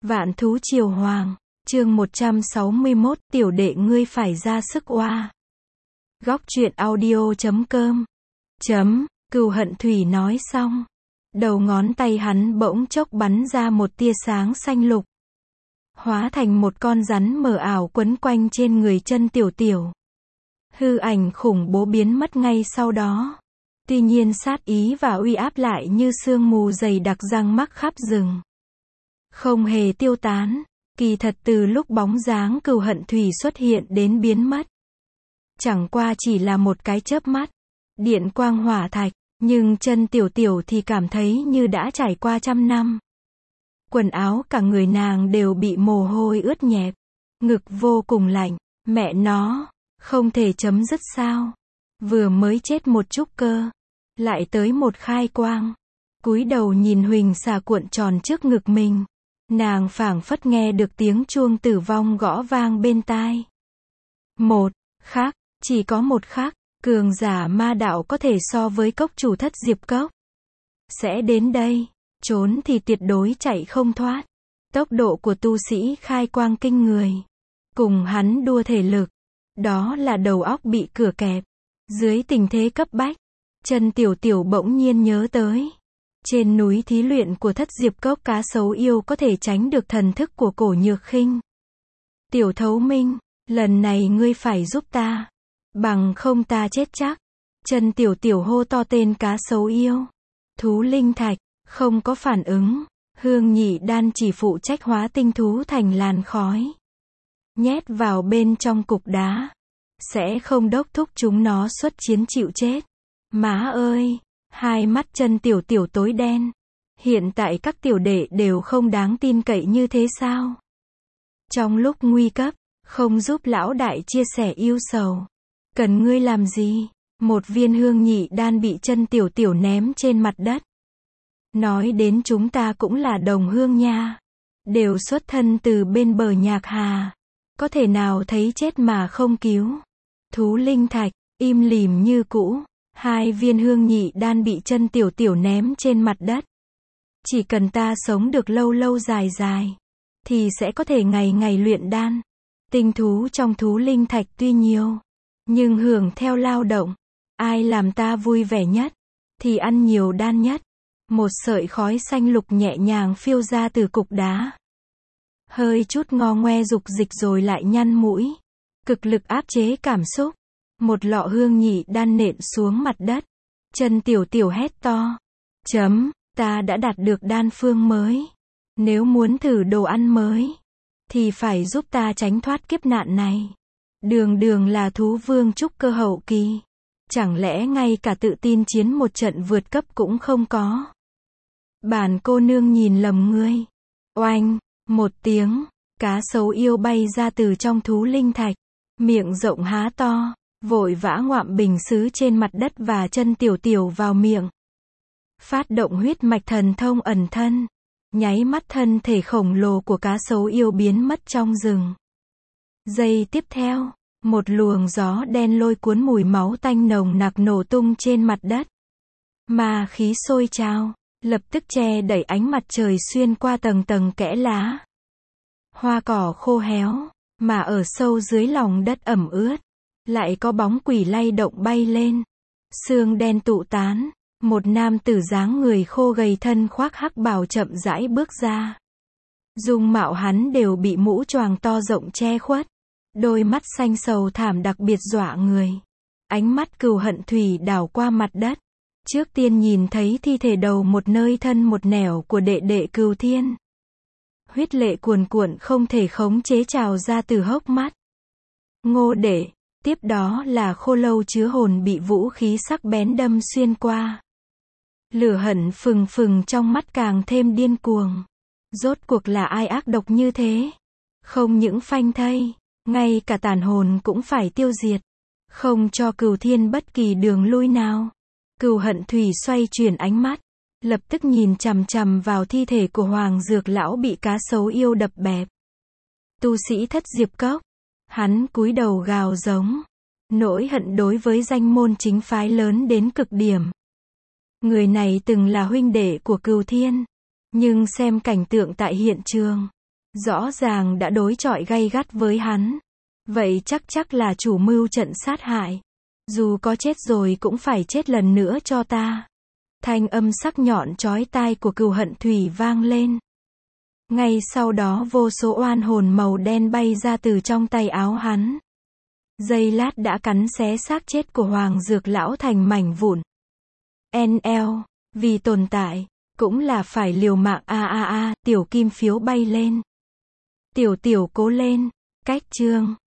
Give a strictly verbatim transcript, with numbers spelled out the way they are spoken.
Vạn thú triều hoàng, chương một trăm sáu mươi mốt, tiểu đệ ngươi phải ra sức oa. Góc truyện audio chấm com. Chấm, Cừu Hận Thủy nói xong. Đầu ngón tay hắn bỗng chốc bắn ra một tia sáng xanh lục. Hóa thành một con rắn mờ ảo quấn quanh trên người chân tiểu tiểu. Hư ảnh khủng bố biến mất ngay sau đó. Tuy nhiên sát ý và uy áp lại như sương mù dày đặc giăng mắc khắp rừng. Không hề tiêu tán, kỳ thật từ lúc bóng dáng Cừu Hận Thủy xuất hiện đến biến mất. Chẳng qua chỉ là một cái chớp mắt, điện quang hỏa thạch, nhưng chân tiểu tiểu thì cảm thấy như đã trải qua trăm năm. Quần áo cả người nàng đều bị mồ hôi ướt nhẹp, ngực vô cùng lạnh, mẹ nó, không thể chấm dứt sao? Vừa mới chết một chút cơ, lại tới một khai quang. Cúi đầu nhìn huỳnh xà cuộn tròn trước ngực mình, nàng phảng phất nghe được tiếng chuông tử vong gõ vang bên tai. Một khắc, chỉ có một khắc, cường giả ma đạo có thể so với cốc chủ thất diệp cốc. Sẽ đến đây, trốn thì tuyệt đối chạy không thoát. Tốc độ của tu sĩ khai quang kinh người. Cùng hắn đua thể lực, đó là đầu óc bị cửa kẹp. Dưới tình thế cấp bách, chân tiểu tiểu bỗng nhiên nhớ tới. Trên núi thí luyện của thất diệp cốc cá sấu yêu có thể tránh được thần thức của Cổ Nhược Khinh. Tiểu Thấu Minh, lần này ngươi phải giúp ta. Bằng không ta chết chắc. Chân tiểu tiểu hô to tên cá sấu yêu. Thú linh thạch, không có phản ứng. Hương Nhị Đan chỉ phụ trách hóa tinh thú thành làn khói. Nhét vào bên trong cục đá. Sẽ không đốc thúc chúng nó xuất chiến chịu chết. Má ơi! Hai mắt chân tiểu tiểu tối đen. Hiện tại các tiểu đệ đều không đáng tin cậy như thế sao? Trong lúc nguy cấp, không giúp lão đại chia sẻ yêu sầu. Cần ngươi làm gì? Một viên hương nhị đan bị chân tiểu tiểu ném trên mặt đất. Nói đến chúng ta cũng là đồng hương nha. Đều xuất thân từ bên bờ Nhạc Hà. Có thể nào thấy chết mà không cứu? Thú linh thạch, im lìm như cũ. Hai viên hương nhị đan bị chân tiểu tiểu ném trên mặt đất. Chỉ cần ta sống được lâu lâu dài dài, thì sẽ có thể ngày ngày luyện đan. Tinh thú trong thú linh thạch tuy nhiều, nhưng hưởng theo lao động. Ai làm ta vui vẻ nhất, thì ăn nhiều đan nhất. Một sợi khói xanh lục nhẹ nhàng phiêu ra từ cục đá. Hơi chút ngo ngoe dục dịch rồi lại nhăn mũi. Cực lực áp chế cảm xúc. Một lọ hương nhị đan nện xuống mặt đất. Chân tiểu tiểu hét to. Chấm, ta đã đạt được đan phương mới. Nếu muốn thử đồ ăn mới, thì phải giúp ta tránh thoát kiếp nạn này. Đường đường là thú vương trúc cơ hậu kỳ. Chẳng lẽ ngay cả tự tin chiến một trận vượt cấp cũng không có. Bản cô nương nhìn lầm ngươi. Oanh, một tiếng, cá sấu yêu bay ra từ trong thú linh thạch. Miệng rộng há to. Vội vã ngoạm bình sứ trên mặt đất và chân tiểu tiểu vào miệng. Phát động huyết mạch thần thông ẩn thân. Nháy mắt thân thể khổng lồ của cá sấu yêu biến mất trong rừng. Giây tiếp theo, một luồng gió đen lôi cuốn mùi máu tanh nồng nặc nổ tung trên mặt đất. Ma khí sôi trào, lập tức che đẩy ánh mặt trời xuyên qua tầng tầng kẽ lá. Hoa cỏ khô héo, mà ở sâu dưới lòng đất ẩm ướt. Lại có bóng quỷ lay động bay lên. Sương đen tụ tán. Một nam tử dáng người khô gầy thân khoác hắc bào chậm rãi bước ra. Dung mạo hắn đều bị mũ choàng to rộng che khuất. Đôi mắt xanh sầu thảm đặc biệt dọa người. Ánh mắt Cừu Hận Thủy đảo qua mặt đất. Trước tiên nhìn thấy thi thể đầu một nơi thân một nẻo của đệ đệ Cừu Thiên. Huyết lệ cuồn cuộn không thể khống chế trào ra từ hốc mắt. Ngô đệ. Tiếp đó là khô lâu chứa hồn bị vũ khí sắc bén đâm xuyên qua. Lửa hận phừng phừng trong mắt càng thêm điên cuồng. Rốt cuộc là ai ác độc như thế? Không những phanh thây, ngay cả tàn hồn cũng phải tiêu diệt. Không cho Cừu Thiên bất kỳ đường lui nào. Cừu Hận Thủy xoay chuyển ánh mắt. Lập tức nhìn chằm chằm vào thi thể của Hoàng Dược Lão bị cá sấu yêu đập bẹp. Tu sĩ thất diệp cốc. Hắn cúi đầu gào giống. Nỗi hận đối với danh môn chính phái lớn đến cực điểm. Người này từng là huynh đệ của Cừu Thiên. Nhưng xem cảnh tượng tại hiện trường. Rõ ràng đã đối chọi gay gắt với hắn. Vậy chắc chắc là chủ mưu trận sát hại. Dù có chết rồi cũng phải chết lần nữa cho ta. Thanh âm sắc nhọn chói tai của Cừu Hận Thủy vang lên. Ngay sau đó vô số oan hồn màu đen bay ra từ trong tay áo hắn. Giây lát đã cắn xé xác chết của Hoàng Dược Lão thành mảnh vụn. en lờ, vì tồn tại, cũng là phải liều mạng a a a, tiểu kim phiếu bay lên. Tiểu tiểu cố lên, cách chương.